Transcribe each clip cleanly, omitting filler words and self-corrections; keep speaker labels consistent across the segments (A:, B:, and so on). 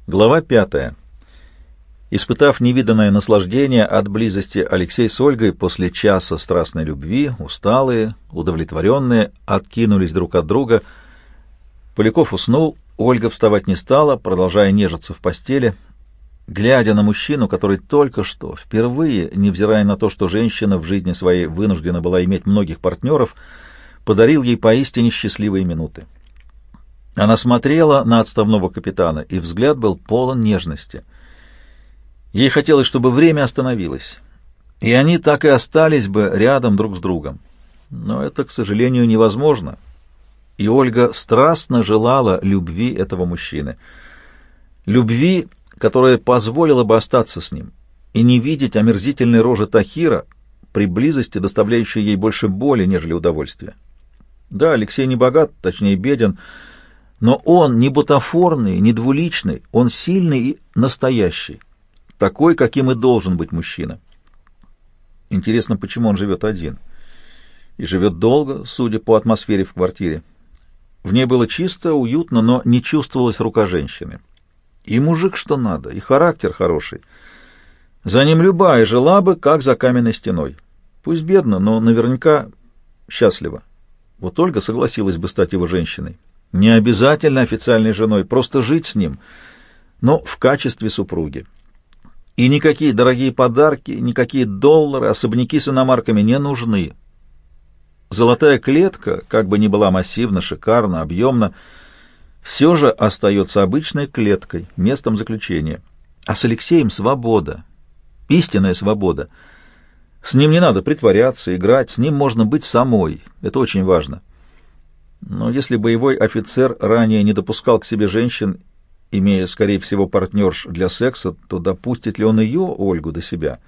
A: Глава 5. Испытав невиданное наслаждение от близости, Алексей с Ольгой после часа страстной любви, усталые, удовлетворенные, откинулись друг от друга. Поляков уснул, Ольга вставать не стала, продолжая нежиться в постели, глядя на мужчину, который только что, впервые, невзирая на то, что женщина в жизни своей вынуждена была иметь многих партнеров, подарил ей поистине счастливые минуты. Она смотрела на отставного капитана, и взгляд был полон нежности. Ей хотелось, чтобы время остановилось, и они так и остались бы рядом друг с другом. Но это, к сожалению, невозможно. И Ольга страстно желала любви этого мужчины. Любви, которая позволила бы остаться с ним и не видеть омерзительной рожи Тахира при близости, доставляющей ей больше боли, нежели удовольствия. Да, Алексей не богат, точнее беден, но он не бутафорный, не двуличный, он сильный и настоящий, такой, каким и должен быть мужчина. Интересно, почему он живет один? И живет долго, судя по атмосфере в квартире. В ней было чисто, уютно, но не чувствовалась рука женщины. И мужик что надо, и характер хороший. За ним любая жила бы, как за каменной стеной. Пусть бедно, но наверняка счастлива. Вот Ольга согласилась бы стать его женщиной. Не обязательно официальной женой, просто жить с ним, но в качестве супруги. И никакие дорогие подарки, никакие доллары, особняки с иномарками не нужны. Золотая клетка, как бы ни была массивна, шикарна, объемна, все же остается обычной клеткой, местом заключения. А с Алексеем свобода, истинная свобода. С ним не надо притворяться, играть, с ним можно быть самой, это очень важно. Но если боевой офицер ранее не допускал к себе женщин, имея, скорее всего, партнерш для секса, то допустит ли он ее, Ольгу, до себя?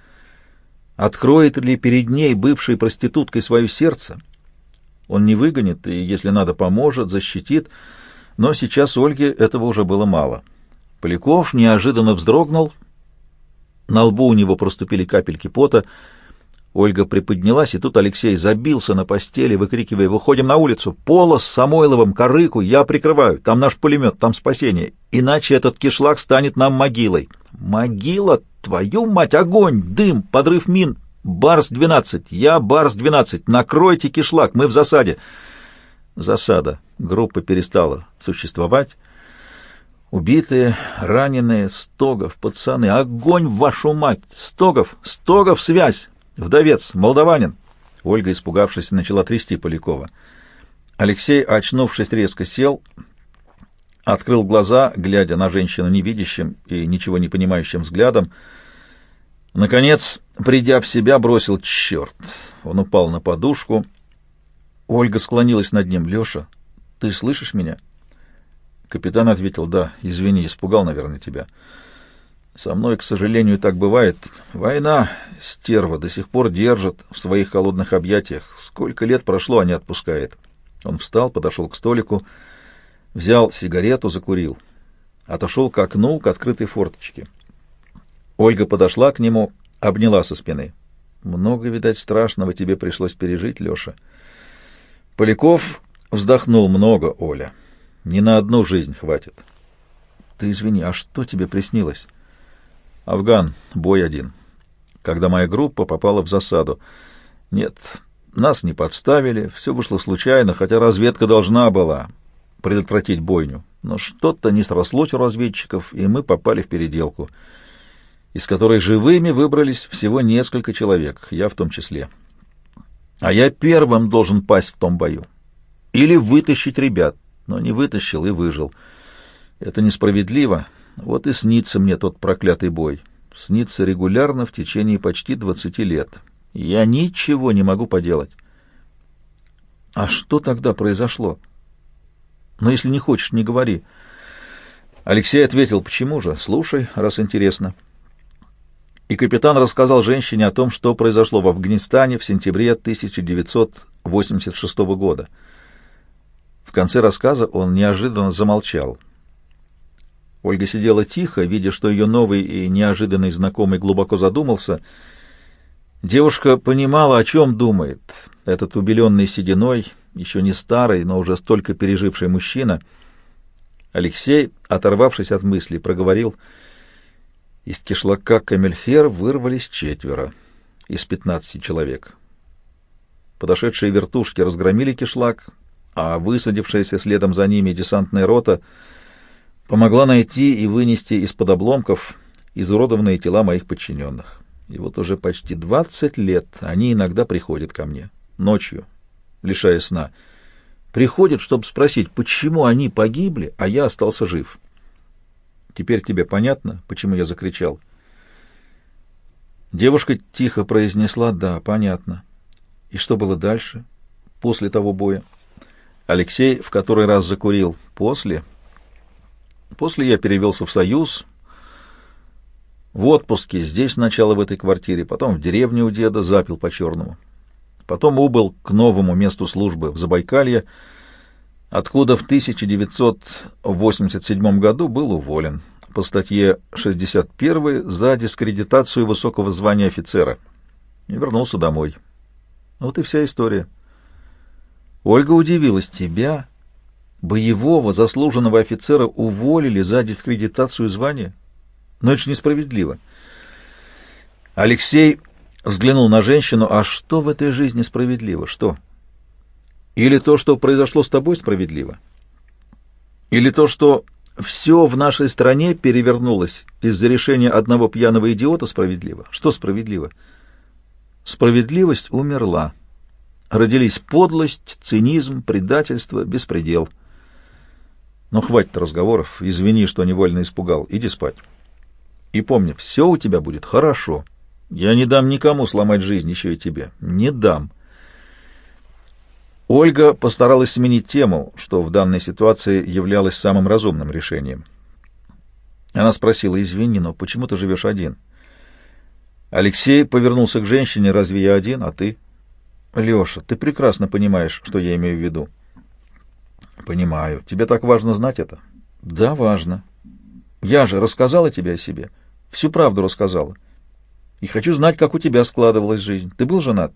A: Откроет ли перед ней, бывшей проституткой, свое сердце? Он не выгонит и, если надо, поможет, защитит, но сейчас Ольге этого уже было мало. Поляков неожиданно вздрогнул, на лбу у него проступили капельки пота. Ольга приподнялась, и тут Алексей забился на постели, выкрикивая: «Выходим на улицу! Пола с Самойловым, Корыку, я прикрываю! Там наш пулемет, там спасение! Иначе этот кишлак станет нам могилой!» «Могила? Твою мать! Огонь! Дым! Подрыв мин! Барс-12! Я Барс-12! Накройте кишлак! Мы в засаде!» Засада. Группа перестала существовать. Убитые, раненые, Стогов, пацаны. Огонь, вашу мать! Стогов! Стогов, связь! Вдовец, молдаванин. Ольга, испугавшись, начала трясти Полякова. Алексей, очнувшись, резко сел, открыл глаза, глядя на женщину невидящим и ничего не понимающим взглядом. Наконец, придя в себя, бросил: «Черт!» Он упал на подушку. Ольга склонилась над ним. «Леша, ты слышишь меня?» Капитан ответил: «Да, извини, испугал, наверное, тебя. Со мной, к сожалению, так бывает. Война, стерва, до сих пор держит в своих холодных объятиях. Сколько лет прошло, а не отпускает». Он встал, подошел к столику, взял сигарету, закурил. Отошел к окну, к открытой форточке. Ольга подошла к нему, обняла со спины. «Много, видать, страшного тебе пришлось пережить, Леша». Поляков вздохнул: «Много, Оля. Не на одну жизнь хватит». «Ты извини, а что тебе приснилось?» «Афган, бой один. Когда моя группа попала в засаду. Нет, нас не подставили, все вышло случайно, хотя разведка должна была предотвратить бойню. Но что-то не срослось у разведчиков, и мы попали в переделку, из которой живыми выбрались всего несколько человек, я в том числе. А я первым должен пасть в том бою. Или вытащить ребят, но не вытащил и выжил. Это несправедливо». Вот и снится мне тот проклятый бой. Снится регулярно в течение почти 20 лет. Я ничего не могу поделать. А что тогда произошло? Но если не хочешь, не говори. Алексей ответил: «Почему же? Слушай, раз интересно». И капитан рассказал женщине о том, что произошло в Афганистане в сентябре 1986 года. В конце рассказа он неожиданно замолчал. Ольга сидела тихо, видя, что ее новый и неожиданный знакомый глубоко задумался. Девушка понимала, о чем думает этот убеленный сединой, еще не старый, но уже столько переживший мужчина. Алексей, оторвавшись от мыслей, проговорил: из кишлака Камельхер вырвались 4 из 15 человек. Подошедшие вертушки разгромили кишлак, а высадившаяся следом за ними десантная рота помогла найти и вынести из-под обломков изуродованные тела моих подчиненных. И вот уже почти 20 лет они иногда приходят ко мне, ночью, лишая сна. Приходят, чтобы спросить, почему они погибли, а я остался жив. Теперь тебе понятно, почему я закричал? Девушка тихо произнесла: да, понятно. И что было дальше, после того боя? Алексей в который раз закурил. После я перевелся в Союз, в отпуске здесь сначала в этой квартире, потом в деревне у деда, запил по-черному. Потом убыл к новому месту службы в Забайкалье, откуда в 1987 году был уволен по статье 61 за дискредитацию высокого звания офицера и вернулся домой. Вот и вся история. Ольга удивилась: тебя, боевого заслуженного офицера, уволили за дискредитацию звания? Но это же несправедливо. Алексей взглянул на женщину. А что в этой жизни справедливо? Что? Или то, что произошло с тобой, справедливо? Или то, что все в нашей стране перевернулось из-за решения одного пьяного идиота, справедливо? Что справедливо? Справедливость умерла. Родились подлость, цинизм, предательство, беспредел. Но хватит разговоров. Извини, что невольно испугал. Иди спать. И помни, все у тебя будет хорошо. Я не дам никому сломать жизнь, еще и тебе. Не дам. Ольга постаралась сменить тему, что в данной ситуации являлось самым разумным решением. Она спросила: извини, но почему ты живешь один? Алексей повернулся к женщине: разве я один, а ты? Леша, ты прекрасно понимаешь, что я имею в виду. Понимаю. Тебе так важно знать это? Да, важно. Я же рассказала тебе о себе. Всю правду рассказала. И хочу знать, как у тебя складывалась жизнь. Ты был женат?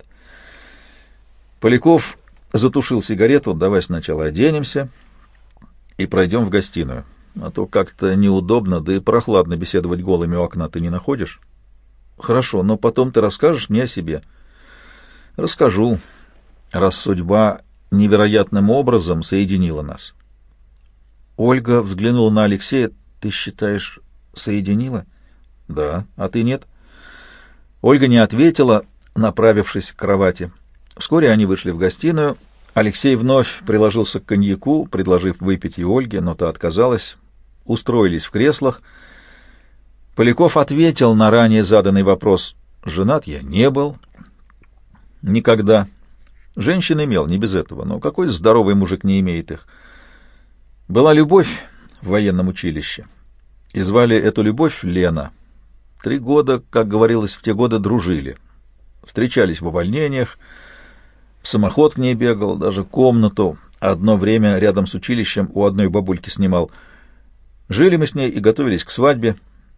A: Поляков затушил сигарету. Давай сначала оденемся и пройдем в гостиную. А то как-то неудобно, да и прохладно беседовать голыми у окна, ты не находишь? Хорошо, но потом ты расскажешь мне о себе. Расскажу, раз судьба невероятным образом соединила нас. Ольга взглянула на Алексея. Ты считаешь, соединила? Да, а ты нет? Ольга не ответила, направившись к кровати. Вскоре они вышли в гостиную. Алексей вновь приложился к коньяку, предложив выпить и Ольге, но та отказалась. Устроились в креслах. Поляков ответил на ранее заданный вопрос. Женат я не был. Никогда. Женщин имел, не без этого, но какой здоровый мужик не имеет их? Была любовь в военном училище, и звали эту любовь Лена. 3 года, как говорилось, в те годы дружили. Встречались в увольнениях, в самоход к ней бегал, даже комнату одно время рядом с училищем у одной бабульки снимал. Жили мы с ней и готовились к свадьбе.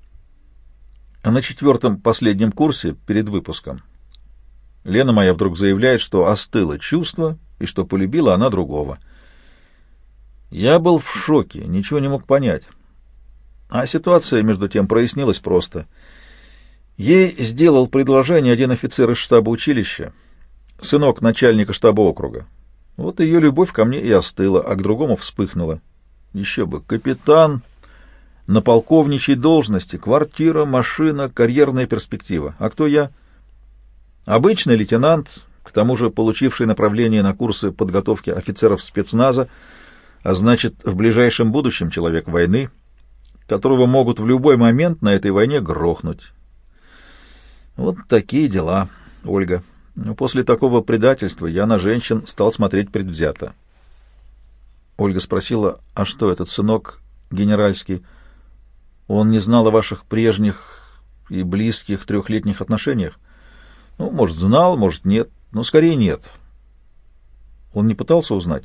A: А на 4-м последнем курсе, перед выпуском, Лена моя вдруг заявляет, что остыло чувство и что полюбила она другого. Я был в шоке, ничего не мог понять. А ситуация, между тем, прояснилась просто. Ей сделал предложение один офицер из штаба училища, сынок начальника штаба округа. Вот ее любовь ко мне и остыла, а к другому вспыхнула. Еще бы, капитан на полковничьей должности, квартира, машина, карьерная перспектива. А кто я? Обычный лейтенант, к тому же получивший направление на курсы подготовки офицеров спецназа, а значит, в ближайшем будущем человек войны, которого могут в любой момент на этой войне грохнуть. Вот такие дела, Ольга. Но после такого предательства я на женщин стал смотреть предвзято. Ольга спросила: а что этот сынок генеральский? Он не знал о ваших прежних и близких 3-летних отношениях? Ну, может, знал, может, нет, но скорее нет. Он не пытался узнать?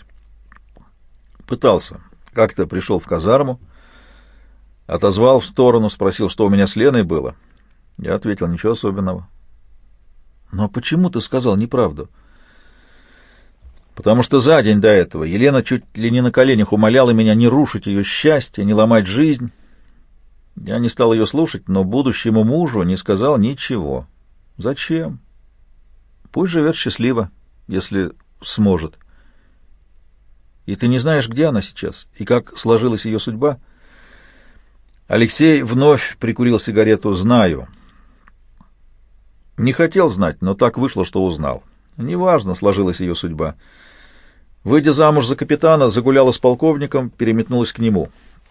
A: Пытался. Как-то пришел в казарму, отозвал в сторону, спросил, что у меня с Леной было. Я ответил: ничего особенного. Но почему ты сказал неправду? потому что за день до этого Елена чуть ли не на коленях умоляла меня не рушить ее счастье, не ломать жизнь. Я не стал ее слушать, но будущему мужу не сказал ничего. Зачем? Пусть живет счастливо, если сможет. И ты не знаешь, где она сейчас, и как сложилась ее судьба? Алексей вновь прикурил сигарету. Знаю. Не хотел знать, но так вышло, что узнал. Неважно, сложилась ее судьба. Выйдя замуж за капитана, загуляла с полковником, переметнулась к нему.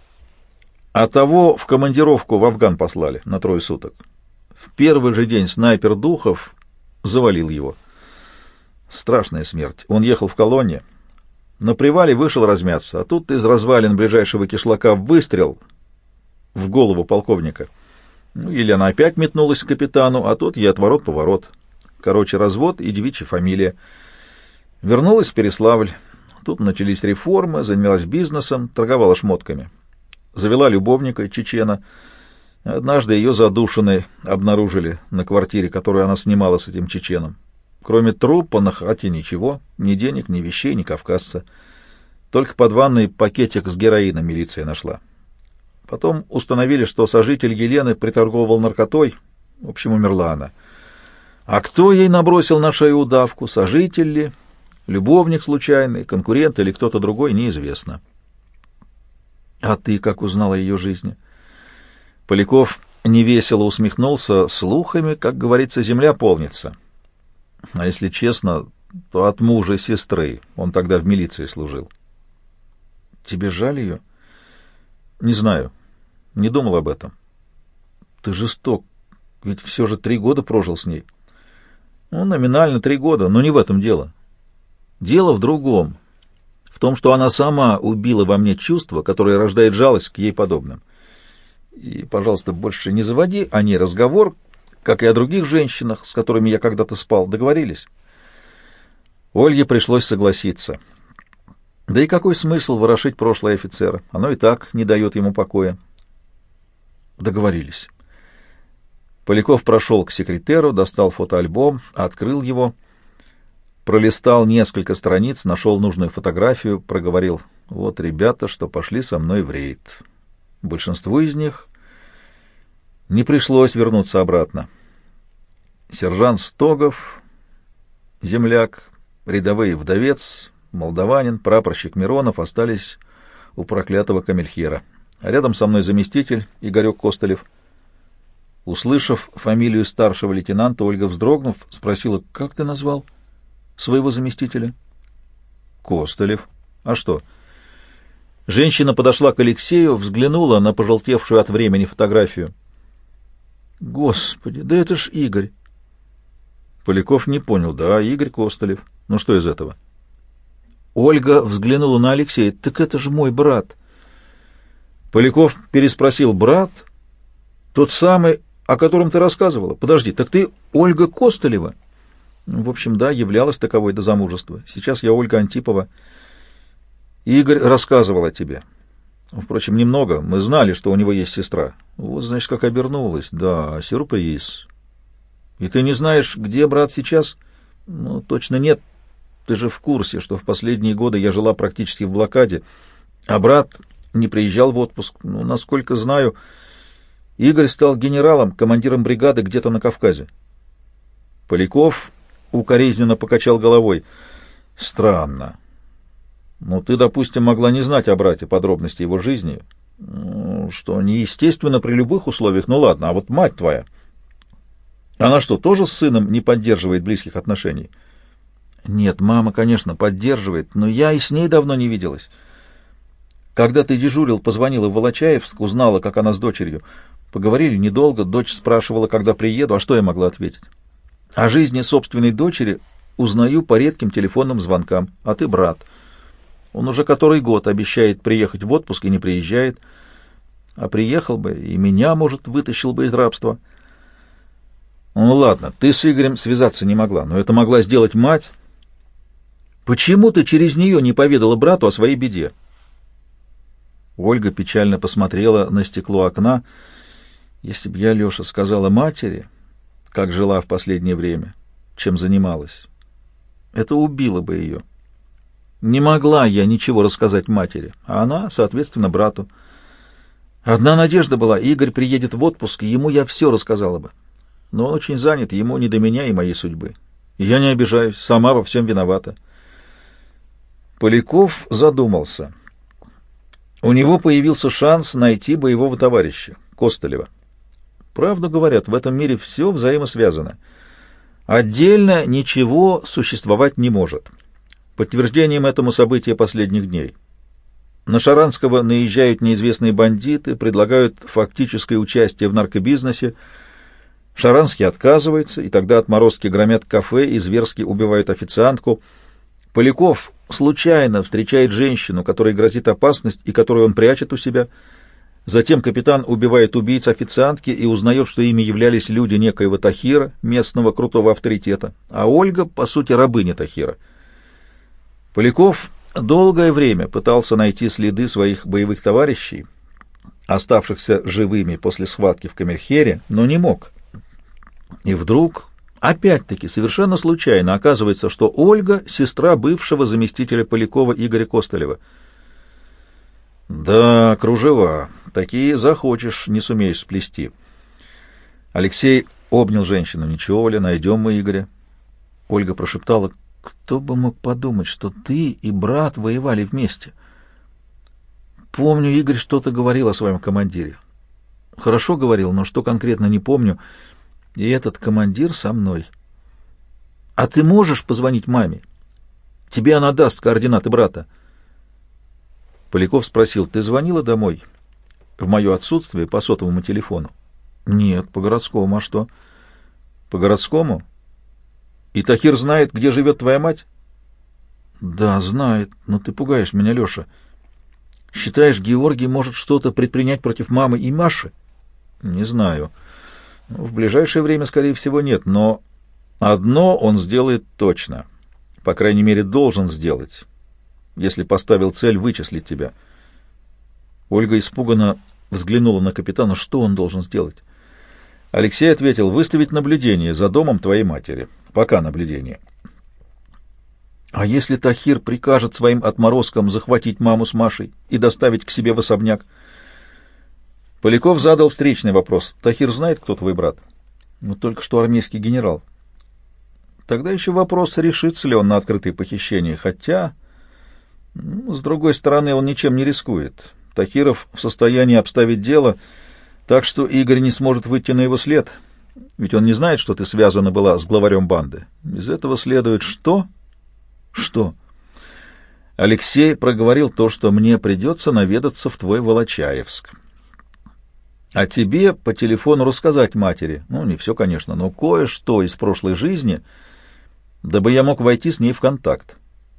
A: А того в командировку в Афган послали на 3 суток. В первый же день снайпер Духов завалил его. Страшная смерть. Он ехал в колонне. На привале вышел размяться, а тут из развалин ближайшего кишлака выстрел в голову полковника. Елена опять метнулась к капитану, а тот ей отворот-поворот. Короче, развод и девичья фамилия. Вернулась в Переславль. Тут начались реформы, занялась бизнесом, торговала шмотками. Завела любовника, чечена. Однажды ее задушенной обнаружили на квартире, которую она снимала с этим чеченом. Кроме трупа на хате ничего, ни денег, ни вещей, ни кавказца. Только под ванной пакетик с героином милиция нашла. Потом установили, что сожитель Елены приторговывал наркотой. В общем, умерла она. А кто ей набросил на шею удавку, сожитель ли, любовник случайный, конкурент или кто-то другой, неизвестно. А ты как узнал о ее жизни? Поляков невесело усмехнулся. Слухами, как говорится, земля полнится. А если честно, то от мужа сестры. Он тогда в милиции служил. Тебе жаль ее? Не знаю. Не думал об этом. Ты жесток. Ведь все же 3 года прожил с ней. Ну, номинально 3 года, но не в этом дело. Дело в другом. В том, что она сама убила во мне чувство, которое рождает жалость к ей подобным. И, пожалуйста, больше не заводи о ней разговор, как и о других женщинах, с которыми я когда-то спал. Договорились? Ольге пришлось согласиться. Да и какой смысл ворошить прошлое офицера? Оно и так не дает ему покоя. Договорились. Поляков прошел к секретеру, достал фотоальбом, открыл его, пролистал несколько страниц, нашел нужную фотографию, проговорил: «Вот ребята, что пошли со мной в рейд. Большинству из них не пришлось вернуться обратно. Сержант Стогов, земляк, рядовой вдовец, молдаванин, прапорщик Миронов остались у проклятого камельхера. А рядом со мной заместитель Игорек Костылев». Услышав фамилию старшего лейтенанта, Ольга, вздрогнув, спросила: «Как ты назвал своего заместителя?» «Костылев. А что?» Женщина подошла к Алексею, взглянула на пожелтевшую от времени фотографию. «Господи, да это ж Игорь!» Поляков не понял. «Да, Игорь Костылев. Ну что из этого?» Ольга взглянула на Алексея. «Так это же мой брат!» Поляков переспросил: «Брат? Тот самый, о котором ты рассказывала? Подожди, так ты Ольга Костылева?» «В общем, да, являлась таковой до замужества. Сейчас я Ольга Антипова. Игорь рассказывал о тебе. Впрочем, немного. Мы знали, что у него есть сестра. Вот, значит, как обернулась. Да, сюрприз. И ты не знаешь, где брат сейчас?» «Ну, точно нет. Ты же в курсе, что в последние годы я жила практически в блокаде, а брат не приезжал в отпуск. Ну, насколько знаю, Игорь стал генералом, командиром бригады где-то на Кавказе». Поляков укоризненно покачал головой. «Странно. Ну, ты, допустим, могла не знать о брате подробности его жизни, что неестественно при любых условиях. Ну, ладно, а вот мать твоя, она что, тоже с сыном не поддерживает близких отношений?» «Нет, мама, конечно, поддерживает, но я и с ней давно не виделась. Когда ты дежурил, позвонила в Волочаевск, узнала, как она с дочерью. Поговорили недолго, дочь спрашивала, когда приеду, а что я могла ответить? О жизни собственной дочери узнаю по редким телефонным звонкам. А ты брат. Он уже который год обещает приехать в отпуск и не приезжает. А приехал бы, и меня, может, вытащил бы из рабства». «Ну ладно, ты с Игорем связаться не могла, но это могла сделать мать. Почему ты через нее не поведала брату о своей беде?» Ольга печально посмотрела на стекло окна. «Если б я, Леша, сказала матери, как жила в последнее время, чем занималась, это убило бы ее. Не могла я ничего рассказать матери, а она, соответственно, брату. Одна надежда была: Игорь приедет в отпуск, и ему я все рассказала бы. Но он очень занят, ему не до меня и моей судьбы. И я не обижаюсь, сама во всем виновата. Поляков задумался. У него появился шанс найти боевого товарища, Костылева. Правду говорят, в этом мире все взаимосвязано. Отдельно ничего существовать не может. Подтверждением этому события последних дней. На Шаранского наезжают неизвестные бандиты, предлагают фактическое участие в наркобизнесе. Шаранский отказывается, и тогда отморозки громят кафе и зверски убивают официантку. Поляков случайно встречает женщину, которой грозит опасность и которую он прячет у себя. Затем капитан убивает убийц официантки и узнает, что ими являлись люди некоего Тахира, местного крутого авторитета, а Ольга, по сути, рабыня Тахира. Поляков долгое время пытался найти следы своих боевых товарищей, оставшихся живыми после схватки в Камельхере, но не мог. И вдруг, опять-таки, совершенно случайно оказывается, что Ольга — сестра бывшего заместителя Полякова Игоря Костылева. Да, кружева. Такие захочешь, не сумеешь сплести. Алексей обнял женщину. Ничего, Оля, найдем мы Игоря. Ольга прошептала: кто бы мог подумать, что ты и брат воевали вместе? Помню, Игорь что-то говорил о своем командире. Хорошо говорил, но что конкретно не помню. И этот командир со мной. А ты можешь позвонить маме? Тебе она даст координаты брата. Поляков спросил: ты звонила домой в мое отсутствие по сотовому телефону? Нет, по городскому. А что? По городскому? И Тахир знает, где живет твоя мать? Да, знает, но ты пугаешь меня, Леша. Считаешь, Георгий может что-то предпринять против мамы и Маши? Не знаю. В ближайшее время, скорее всего, нет, но одно он сделает точно. По крайней мере, должен сделать, если поставил цель вычислить тебя. Ольга испуганно взглянула на капитана. Что он должен сделать? Алексей ответил: выставить наблюдение за домом твоей матери. Пока наблюдение. А если Тахир прикажет своим отморозкам захватить маму с Машей и доставить к себе в особняк? Поляков задал встречный вопрос. Тахир знает, кто твой брат? Ну, только что армейский генерал. Тогда еще вопрос, решится ли он на открытые похищения. Хотя, с другой стороны, он ничем не рискует. Тахиров в состоянии обставить дело, так что Игорь не сможет выйти на его след. Ведь он не знает, что ты связана была с главарем банды. Из этого следует что? Что? Алексей проговорил то, что мне придется наведаться в твой Волочаевск. А тебе по телефону рассказать матери. Ну, не все, конечно, но кое-что из прошлой жизни, дабы я мог войти с ней в контакт.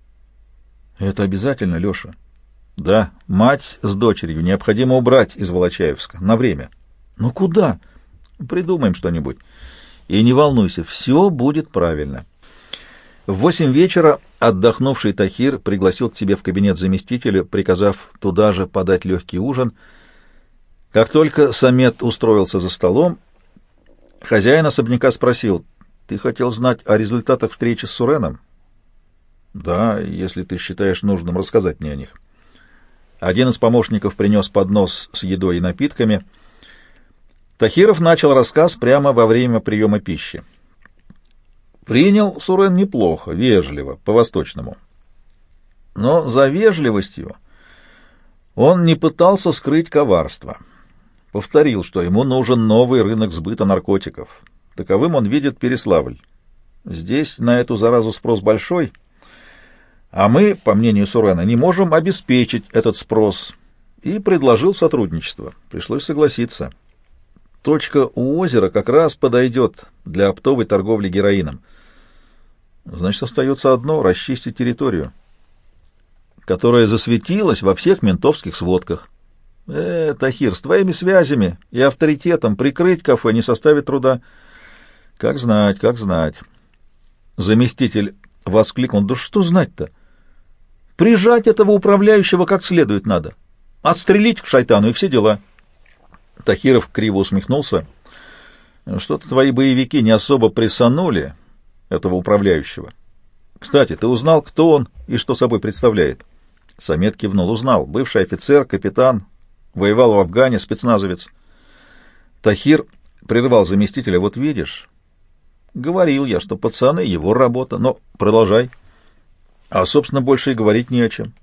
A: Это обязательно, Леша? Да, мать с дочерью необходимо убрать из Волочаевска. На время. Но куда? Придумаем что-нибудь. И не волнуйся, все будет правильно. В 8 вечера отдохнувший Тахир пригласил к себе в кабинет заместителя, приказав туда же подать легкий ужин. Как только Самет устроился за столом, хозяин особняка спросил: ты хотел знать о результатах встречи с Суреном? Да, если ты считаешь нужным рассказать мне о них. Один из помощников принес поднос с едой и напитками. Тахиров начал рассказ прямо во время приема пищи. Принял Сурен неплохо, вежливо, по-восточному. Но за вежливостью он не пытался скрыть коварство. Повторил, что ему нужен новый рынок сбыта наркотиков. Таковым он видит Переславль. Здесь на эту заразу спрос большой, а мы, по мнению Сурена, не можем обеспечить этот спрос, и предложил сотрудничество. Пришлось согласиться. Точка у озера как раз подойдет для оптовой торговли героином. Значит, остается одно — расчистить территорию, которая засветилась во всех ментовских сводках. Тахир, с твоими связями и авторитетом прикрыть кафе не составит труда. Как знать, как знать. Заместитель воскликнул: да что знать-то? Прижать этого управляющего как следует надо. Отстрелить к шайтану и все дела. Тахиров криво усмехнулся. Что-то твои боевики не особо прессанули этого управляющего. Кстати, ты узнал, кто он и что собой представляет? Самет кивнул. Узнал. Бывший офицер, капитан, воевал в Афгане, спецназовец. Тахир прервал заместителя. Вот видишь, говорил я, что пацаны — его работа, но продолжай. А, собственно, больше и говорить не о чем.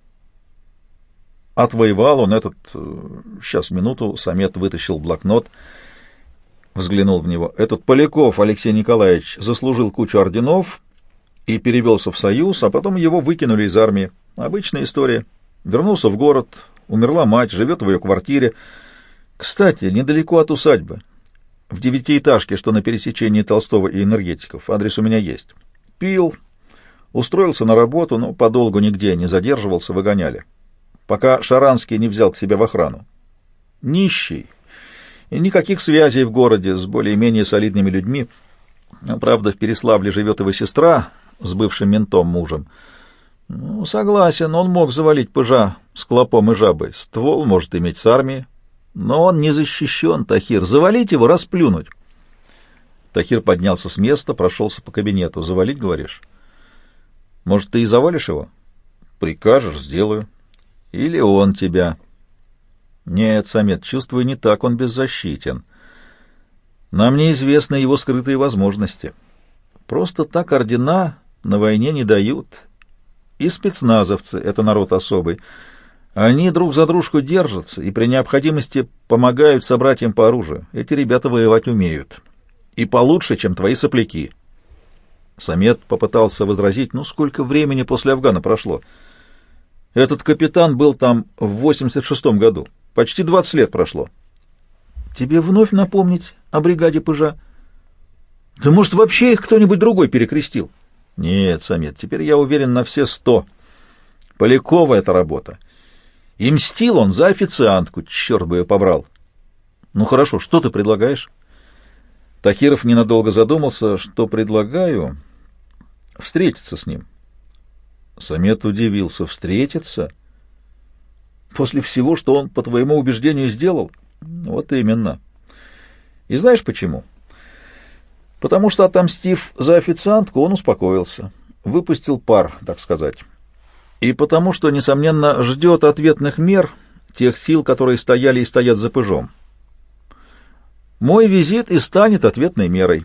A: Отвоевал он этот... Сейчас, минуту. Самет вытащил блокнот, взглянул в него. Этот Поляков Алексей Николаевич заслужил кучу орденов и перевелся в Союз, а потом его выкинули из армии. Обычная история. Вернулся в город, умерла мать, живет в ее квартире. Кстати, недалеко от усадьбы. В 9-этажке, что на пересечении Толстого и Энергетиков. Адрес у меня есть. Пил, устроился на работу, но подолгу нигде не задерживался, выгоняли. Пока Шаранский не взял к себе в охрану. Нищий. И никаких связей в городе с более-менее солидными людьми. Правда, в Переславле живет его сестра с бывшим ментом мужем. Ну, согласен, он мог завалить пыжа с клопом и жабой. Ствол может иметь с армией. Но он не защищен, Тахир. Завалить его, расплюнуть. Тахир поднялся с места, прошелся по кабинету. Завалить, говоришь? Может, ты и завалишь его? Прикажешь, сделаю. Или он тебя. Нет, Самет, чувствую, не так он беззащитен. Нам неизвестны его скрытые возможности. Просто так ордена на войне не дают. И спецназовцы — это народ особый. Они друг за дружку держатся и при необходимости помогают собратьям по оружию. Эти ребята воевать умеют. И получше, чем твои сопляки. Самет попытался возразить, ну сколько времени после Афгана прошло. Этот капитан был там в 86-м году. Почти 20 лет прошло. Тебе вновь напомнить о бригаде Пыжа? Да может, вообще их кто-нибудь другой перекрестил? Нет, Самет, теперь я уверен на все 100. Полякова эта работа. И мстил он за официантку, черт бы ее побрал. Ну хорошо, что ты предлагаешь? Тахиров ненадолго задумался, что предлагаю встретиться с ним. Самет удивился. Встретиться? После всего, что он, по твоему убеждению, сделал? Вот именно. И знаешь почему? Потому что, отомстив за официантку, он успокоился, выпустил пар, так сказать. И потому что, несомненно, ждет ответных мер тех сил, которые стояли и стоят за Пыжом. Мой визит и станет ответной мерой.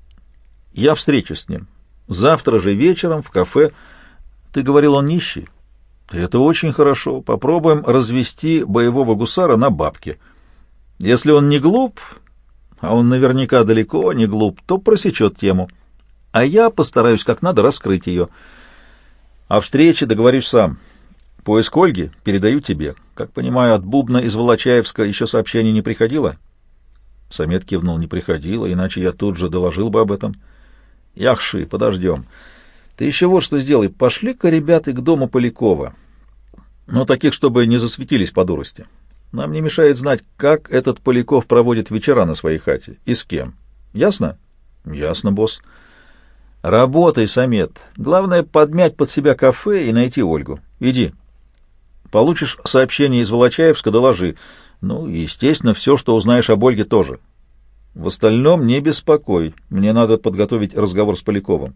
A: Я встречусь с ним. Завтра же вечером в кафе. Ты говорил, он нищий? Это очень хорошо. Попробуем развести боевого гусара на бабки. Если он не глуп, а он наверняка далеко не глуп, то просечет тему. А я постараюсь как надо раскрыть ее. О встрече договорюсь сам. Поиск Ольги передаю тебе. Как понимаю, от Бубна из Волочаевска еще сообщение не приходило? Самет кивнул, не приходило, иначе я тут же доложил бы об этом. Яхши, подождем. Ты еще вот что сделай. Пошли-ка ребята к дому Полякова. Но таких, чтобы не засветились по дурости. Нам не мешает знать, как этот Поляков проводит вечера на своей хате и с кем. Ясно? Ясно, босс. Работай, Самет. Главное, подмять под себя кафе и найти Ольгу. Иди. Получишь сообщение из Волочаевска, доложи. Ну, естественно, все, что узнаешь об Ольге, тоже. В остальном не беспокой. Мне надо подготовить разговор с Поляковым.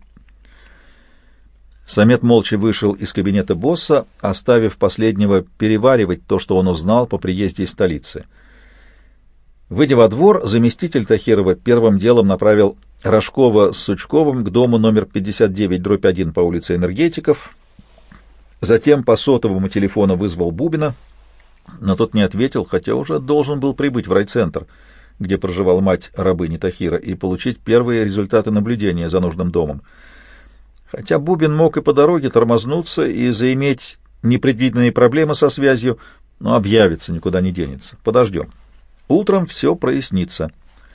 A: Самет молча вышел из кабинета босса, оставив последнего переваривать то, что он узнал по приезде из столицы. Выйдя во двор, заместитель Тахирова первым делом направил Рожкова с Сучковым к дому номер 59/1 по улице Энергетиков. Затем по сотовому телефону вызвал Бубина, но тот не ответил, хотя уже должен был прибыть в райцентр, где проживала мать рабыни Тахира, и получить первые результаты наблюдения за нужным домом. Хотя Бубин мог и по дороге тормознуться и заиметь непредвиденные проблемы со связью, но объявится, никуда не денется. Подождем. Утром все прояснится.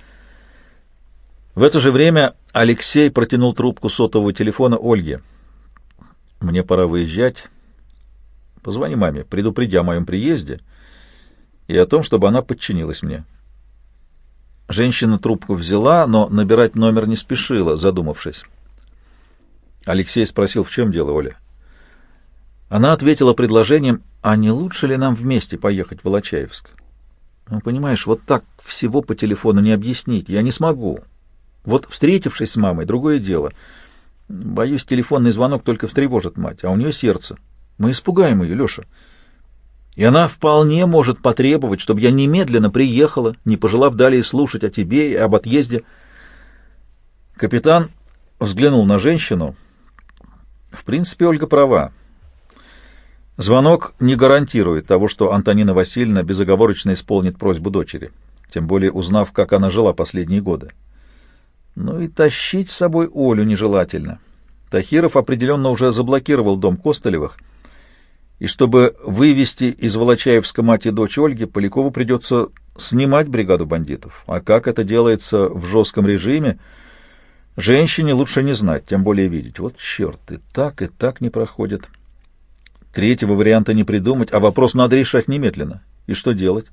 A: В это же время Алексей протянул трубку сотового телефона Ольге. «Мне пора выезжать. Позвони маме, предупреди о моем приезде и о том, чтобы она подчинилась мне». Женщина трубку взяла, но набирать номер не спешила, задумавшись. Алексей спросил, в чем дело, Оля. Она ответила предложением, а не лучше ли нам вместе поехать в Волочаевск? Ну, понимаешь, вот так всего по телефону не объяснить, я не смогу. Вот встретившись с мамой, другое дело. Боюсь, телефонный звонок только встревожит мать, а у нее сердце. Мы испугаем ее, Леша. И она вполне может потребовать, чтобы я немедленно приехала, не пожелав далее слушать о тебе и об отъезде. Капитан взглянул на женщину. В принципе, Ольга права. Звонок не гарантирует того, что Антонина Васильевна безоговорочно исполнит просьбу дочери, тем более узнав, как она жила последние годы. Ну и тащить с собой Олю нежелательно. Тахиров определенно уже заблокировал дом Костылевых, и чтобы вывести из Волочаевска мать и дочь Ольги, Полякову придется снимать бригаду бандитов. А как это делается в жестком режиме, женщине лучше не знать, тем более видеть. Вот черт, и так не проходит. Третьего варианта не придумать, а вопрос надо решать немедленно. И что делать?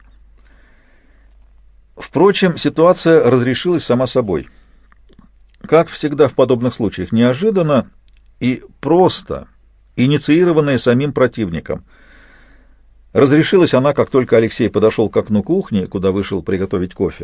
A: Впрочем, ситуация разрешилась сама собой. Как всегда в подобных случаях, неожиданно и просто, инициированная самим противником. Разрешилась она, как только Алексей подошел к окну кухни, куда вышел приготовить кофе.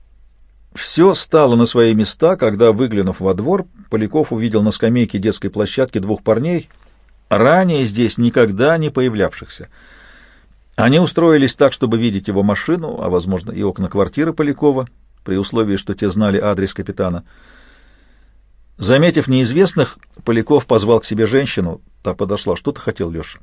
A: Все стало на свои места, когда, выглянув во двор, Поляков увидел на скамейке детской площадки двух парней, ранее здесь никогда не появлявшихся. Они устроились так, чтобы видеть его машину, а, возможно, и окна квартиры Полякова, при условии, что те знали адрес капитана. Заметив неизвестных, Поляков позвал к себе женщину. Та подошла. «Что ты хотел, Леша?»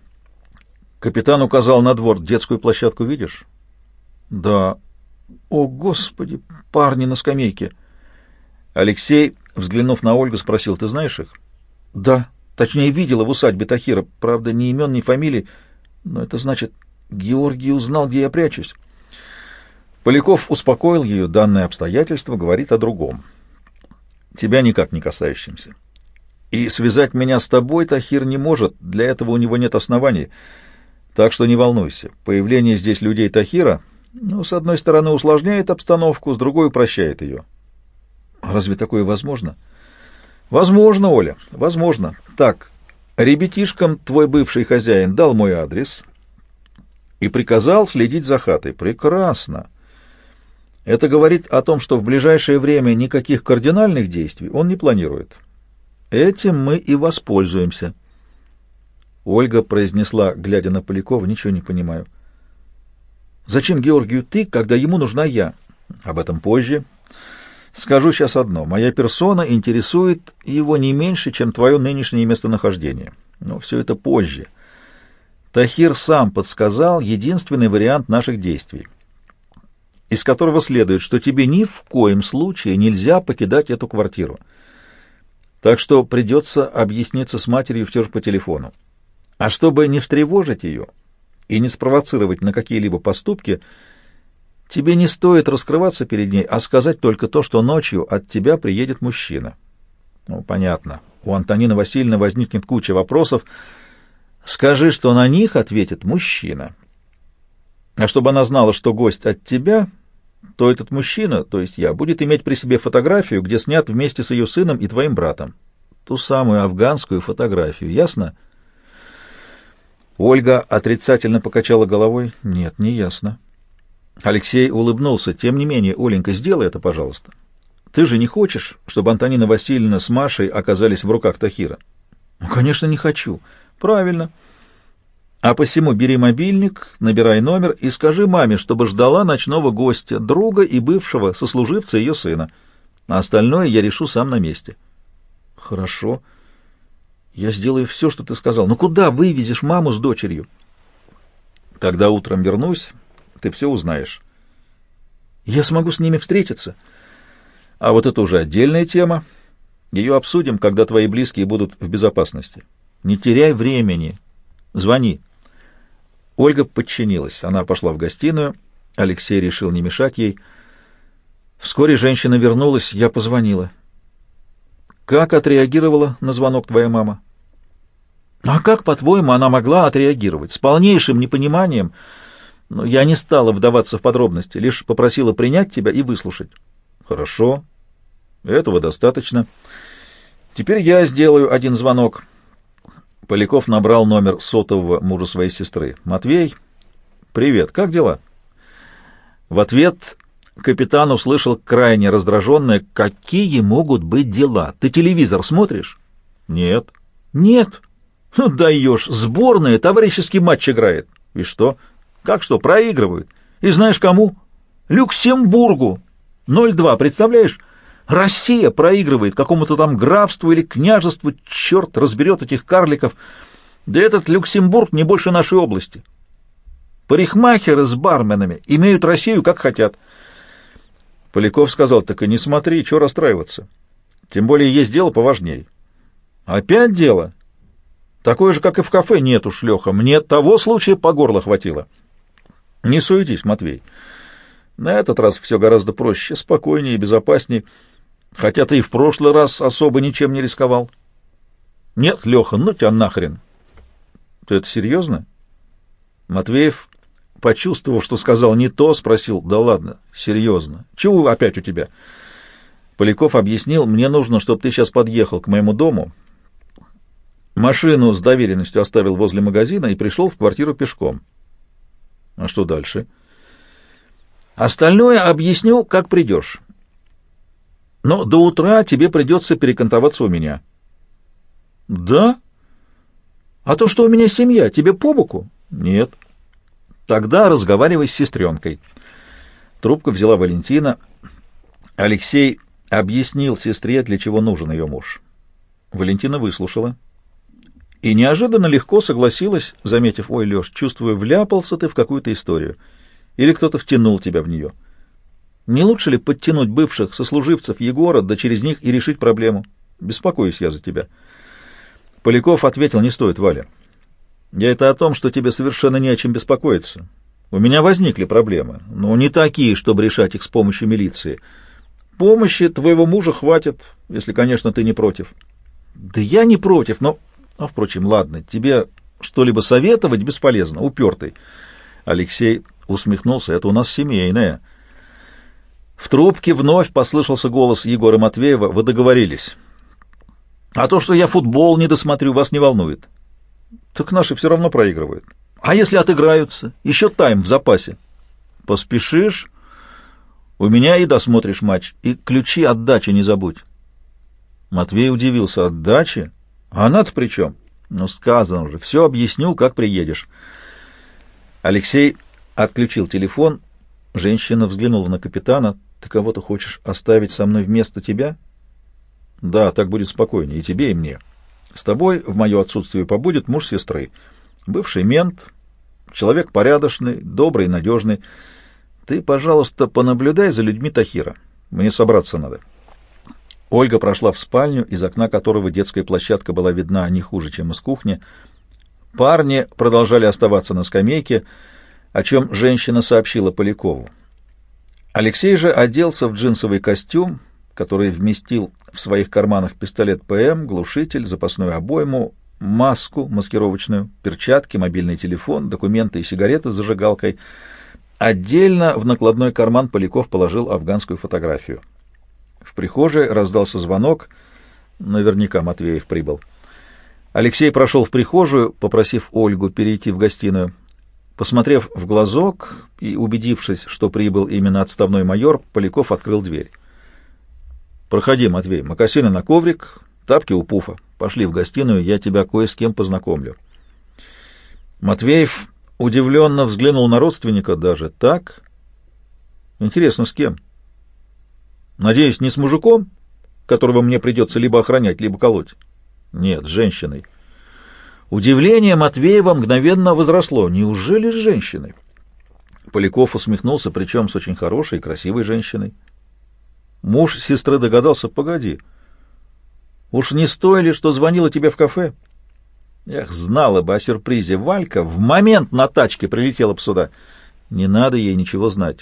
A: Капитан указал на двор. «Детскую площадку видишь?» «Да». «О, Господи, парни на скамейке!» Алексей, взглянув на Ольгу, спросил: «Ты знаешь их?» «Да. Точнее, видела в усадьбе Тахира. Правда, ни имен, ни фамилий. Но это значит, Георгий узнал, где я прячусь». Поляков успокоил ее. Данное обстоятельство говорит о другом. Тебя никак не касающимся. И связать меня с тобой Тахир не может, для этого у него нет оснований. Так что не волнуйся. Появление здесь людей Тахира, с одной стороны, усложняет обстановку, с другой упрощает ее. Разве такое возможно? Возможно, Оля, возможно. Так, ребятишкам твой бывший хозяин дал мой адрес и приказал следить за хатой. Прекрасно. Это говорит о том, что в ближайшее время никаких кардинальных действий он не планирует. Этим мы и воспользуемся. Ольга произнесла, глядя на Полякова: «Ничего не понимаю». «Зачем Георгию ты, когда ему нужна я?» «Об этом позже. Скажу сейчас одно. Моя персона интересует его не меньше, чем твое нынешнее местонахождение. Но все это позже. Тахир сам подсказал единственный вариант наших действий, из которого следует, что тебе ни в коем случае нельзя покидать эту квартиру. Так что придется объясниться с матерью все же по телефону. А чтобы не встревожить ее и не спровоцировать на какие-либо поступки, тебе не стоит раскрываться перед ней, а сказать только то, что ночью от тебя приедет мужчина». Понятно. У Антонины Васильевны возникнет куча вопросов. Скажи, что на них ответит мужчина. А чтобы она знала, что гость от тебя, то этот мужчина, то есть я, будет иметь при себе фотографию, где снят вместе с ее сыном и твоим братом. Ту самую афганскую фотографию. Ясно? Ольга отрицательно покачала головой. Нет, не ясно. Алексей улыбнулся. Тем не менее, Оленька, сделай это, пожалуйста. Ты же не хочешь, чтобы Антонина Васильевна с Машей оказались в руках Тахира? Конечно, не хочу. Правильно. А посему бери мобильник, набирай номер и скажи маме, чтобы ждала ночного гостя, друга и бывшего сослуживца ее сына. А остальное я решу сам на месте. Хорошо. Я сделаю все, что ты сказал. Но куда вывезешь маму с дочерью? Когда утром вернусь, ты все узнаешь. Я смогу с ними встретиться? А вот это уже отдельная тема. Ее обсудим, когда твои близкие будут в безопасности. Не теряй времени. Звони. Ольга подчинилась. Она пошла в гостиную. Алексей решил не мешать ей. Вскоре женщина вернулась. Я позвонила. Как отреагировала на звонок твоя мама? А как, по-твоему, она могла отреагировать? С полнейшим непониманием. Но я не стала вдаваться в подробности, лишь попросила принять тебя и выслушать. Хорошо. Этого достаточно. Теперь я сделаю один звонок. Поляков набрал номер сотового мужа своей сестры. «Матвей, привет, как дела?» В ответ Капитан услышал крайне раздраженное: «Какие могут быть дела? Ты телевизор смотришь?» «Нет». «Нет? Ну, даешь. Сборная товарищеский матч играет». «И что?» «Как что? Проигрывают. И знаешь кому? Люксембургу. 0-2, представляешь? Россия проигрывает какому-то там графству или княжеству. Черт разберет этих карликов. Да этот Люксембург не больше нашей области. Парикмахеры с барменами имеют Россию как хотят». Поляков сказал: «Так и не смотри, чего расстраиваться. Тем более есть дело поважнее». «Опять дело? Такое же, как и в кафе». «Нет уж, Леха, мне того случая по горло хватило». «Не суетись, Матвей. На этот раз все гораздо проще, спокойнее и безопаснее, хотя ты и в прошлый раз особо ничем не рисковал». «Нет, Леха, ну тебя нахрен». «Ты это серьезно?» Матвеев, почувствовав, что сказал не то, спросил: «Да ладно, серьезно. Чего опять у тебя?» Поляков объяснил: «Мне нужно, чтобы ты сейчас подъехал к моему дому, машину с доверенностью оставил возле магазина и пришел в квартиру пешком». «А что дальше?» «Остальное объясню, как придешь. Но до утра тебе придется перекантоваться у меня». «Да? А то, что у меня семья, тебе по боку?» «Нет». «Тогда разговаривай с сестренкой». Трубку взяла Валентина. Алексей объяснил сестре, для чего нужен ее муж. Валентина выслушала и неожиданно легко согласилась, заметив: «Ой, Леш, чувствую, вляпался ты в какую-то историю. Или кто-то втянул тебя в нее. Не лучше ли подтянуть бывших сослуживцев Егора, да через них и решить проблему? Беспокоюсь я за тебя». Поляков ответил: «Не стоит, Валя. Я это о том, что тебе совершенно не о чем беспокоиться. У меня возникли проблемы, но не такие, чтобы решать их с помощью милиции. Помощи твоего мужа хватит, если, конечно, ты не против». «Да я не против, но... впрочем, ладно, тебе что-либо советовать бесполезно, упертый». Алексей усмехнулся: «Это у нас семейное». В трубке вновь послышался голос Егора Матвеева: «Вы договорились. А то, что я футбол не досмотрю, вас не волнует». «Так наши все равно проигрывают». «А если отыграются? Еще тайм в запасе». «Поспешишь, у меня и досмотришь матч. И ключи от дачи не забудь». Матвей удивился: «От дачи? А она-то при чем?» «Ну, сказано уже, все объясню, как приедешь». Алексей отключил телефон. Женщина взглянула на капитана: «Ты кого-то хочешь оставить со мной вместо тебя?» «Да, так будет спокойнее и тебе, и мне. С тобой в мое отсутствие побудет муж сестры, бывший мент, человек порядочный, добрый и надежный. Ты, пожалуйста, понаблюдай за людьми Тахира. Мне собраться надо». Ольга прошла в спальню, из окна которого детская площадка была видна не хуже, чем из кухни. Парни продолжали оставаться на скамейке, о чем женщина сообщила Полякову. Алексей же оделся в джинсовый костюм, который вместил в своих карманах пистолет ПМ, глушитель, запасную обойму, маску маскировочную, перчатки, мобильный телефон, документы и сигареты с зажигалкой. Отдельно в накладной карман Поляков положил афганскую фотографию. В прихожей раздался звонок. Наверняка Матвеев прибыл. Алексей прошел в прихожую, попросив Ольгу перейти в гостиную. Посмотрев в глазок и убедившись, что прибыл именно отставной майор, Поляков открыл дверь. «Проходи, Матвей, мокасины на коврик, тапки у пуфа. Пошли в гостиную, я тебя кое с кем познакомлю». Матвеев удивленно взглянул на родственника. «Даже так? Интересно, с кем? Надеюсь, не с мужиком, которого мне придется либо охранять, либо колоть?» «Нет, с женщиной». Удивление Матвеева мгновенно возросло. «Неужели с женщиной?» Поляков усмехнулся, причем с очень хорошей и красивой женщиной. Муж сестры догадался: «Погоди, уж не стоили, что звонила тебе в кафе?» Эх, знала бы о сюрпризе Валька, в момент на тачке прилетела бы сюда. Не надо ей ничего знать.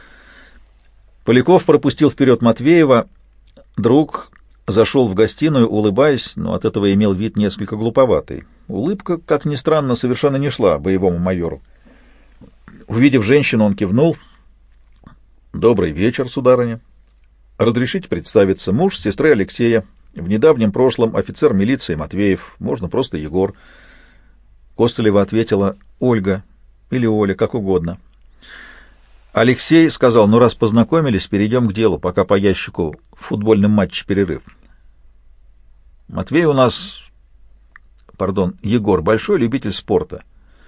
A: Поляков пропустил вперед Матвеева. Друг зашел в гостиную, улыбаясь, но от этого имел вид несколько глуповатый. Улыбка, как ни странно, совершенно не шла боевому майору. Увидев женщину, он кивнул. «Добрый вечер, сударыня. Разрешите представиться, муж сестры Алексея, в недавнем прошлом офицер милиции Матвеев, можно просто Егор». Костылева ответила: «Ольга или Оля, как угодно». Алексей сказал: ну, раз познакомились, перейдем к делу, пока по ящику в футбольном матче перерыв. Матвей у нас, Егор, большой любитель спорта.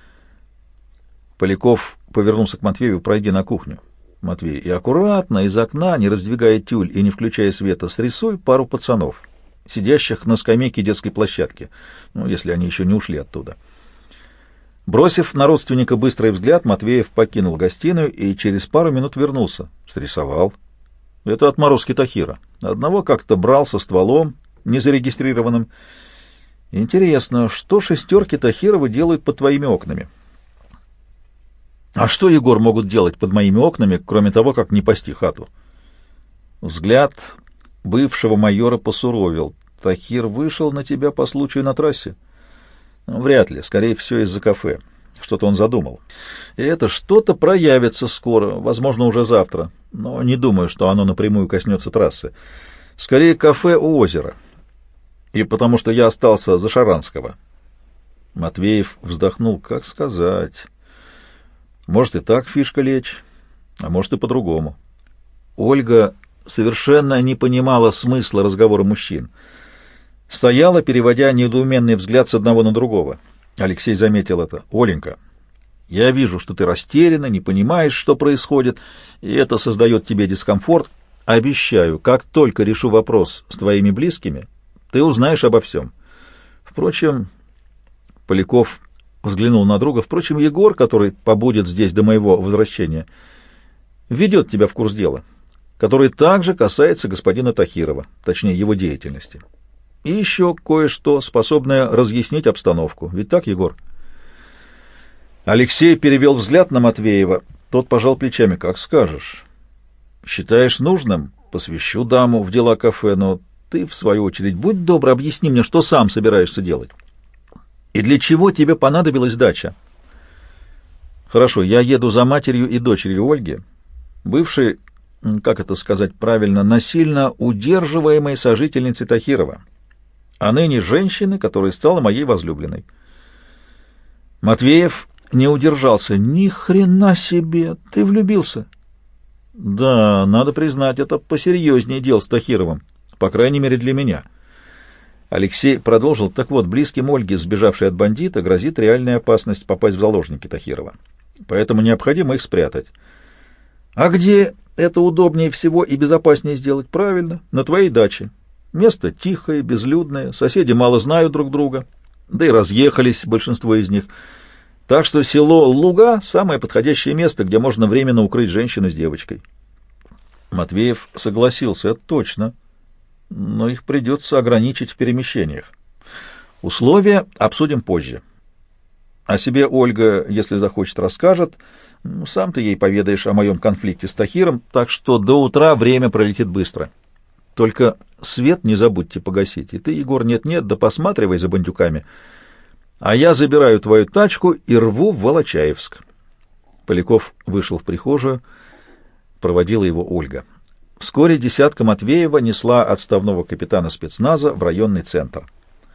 A: Поляков повернулся к Матвею: пройди на кухню. Матвей: и аккуратно, из окна, не раздвигая тюль и не включая света, срисуй пару пацанов, сидящих на скамейке детской площадки, ну, если они еще не ушли оттуда. Бросив на родственника быстрый взгляд, Матвеев покинул гостиную и через пару минут вернулся. Срисовал. Это отморозки Тахира. Одного как-то брал со стволом, незарегистрированным. Интересно, что шестерки Тахирова делают под твоими окнами? А что, Егор, могут делать под моими окнами, кроме того, как не пасти хату? Взгляд бывшего майора посуровил. Тахир вышел на тебя по случаю на трассе? Вряд ли, скорее всего, из-за кафе. Что-то он задумал. И это что-то проявится скоро, возможно, уже завтра. Но не думаю, что оно напрямую коснется трассы. Скорее, кафе у озера. И потому что я остался за Шаранского. Матвеев вздохнул. Как сказать? Может и так фишка лечь, а может и по-другому. Ольга совершенно не понимала смысла разговора мужчин. Стояла, переводя недоуменный взгляд с одного на другого. Алексей заметил это. «Оленька, я вижу, что ты растеряна, не понимаешь, что происходит, и это создает тебе дискомфорт. Обещаю, как только решу вопрос с твоими близкими, ты узнаешь обо всем. Впрочем...» Поляков взглянул на друга. «Впрочем, Егор, который побудет здесь до моего возвращения, ведет тебя в курс дела, который также касается господина Тахирова, точнее, его деятельности. И еще кое-что, способное разъяснить обстановку. Ведь так, Егор?» Алексей перевел взгляд на Матвеева. Тот пожал плечами. «Как скажешь. Считаешь нужным? Посвящу даму в дела кафе, но ты, в свою очередь, будь добр, объясни мне, что сам собираешься делать. И для чего тебе понадобилась дача?» «Хорошо, я еду за матерью и дочерью Ольги, бывшей, как это сказать правильно, насильно удерживаемой сожительницей Тахирова, а ныне женщины, которая стала моей возлюбленной». Матвеев не удержался. «Ни хрена себе! Ты влюбился?» «Да, надо признать, это посерьезнее дел с Тахировым, по крайней мере для меня». Алексей продолжил. «Так вот, близким Ольги, сбежавшей от бандита, грозит реальная опасность попасть в заложники Тахирова. Поэтому необходимо их спрятать. А где это удобнее всего и безопаснее сделать? Правильно, на твоей даче. Место тихое, безлюдное, соседи мало знают друг друга, да и разъехались большинство из них. Так что село Луга — самое подходящее место, где можно временно укрыть женщину с девочкой». Матвеев согласился. «Это точно. Но их придется ограничить в перемещениях. Условия обсудим позже. О себе Ольга, если захочет, расскажет. Сам ты ей поведаешь о моем конфликте с Тахиром, так что до утра время пролетит быстро. Только свет не забудьте погасить. И ты, Егор, нет-нет, да посматривай за бандюками. А я забираю твою тачку и рву в Волочаевск». Поляков вышел в прихожую, проводила его Ольга. Вскоре десятка Матвеева несла отставного капитана спецназа в районный центр.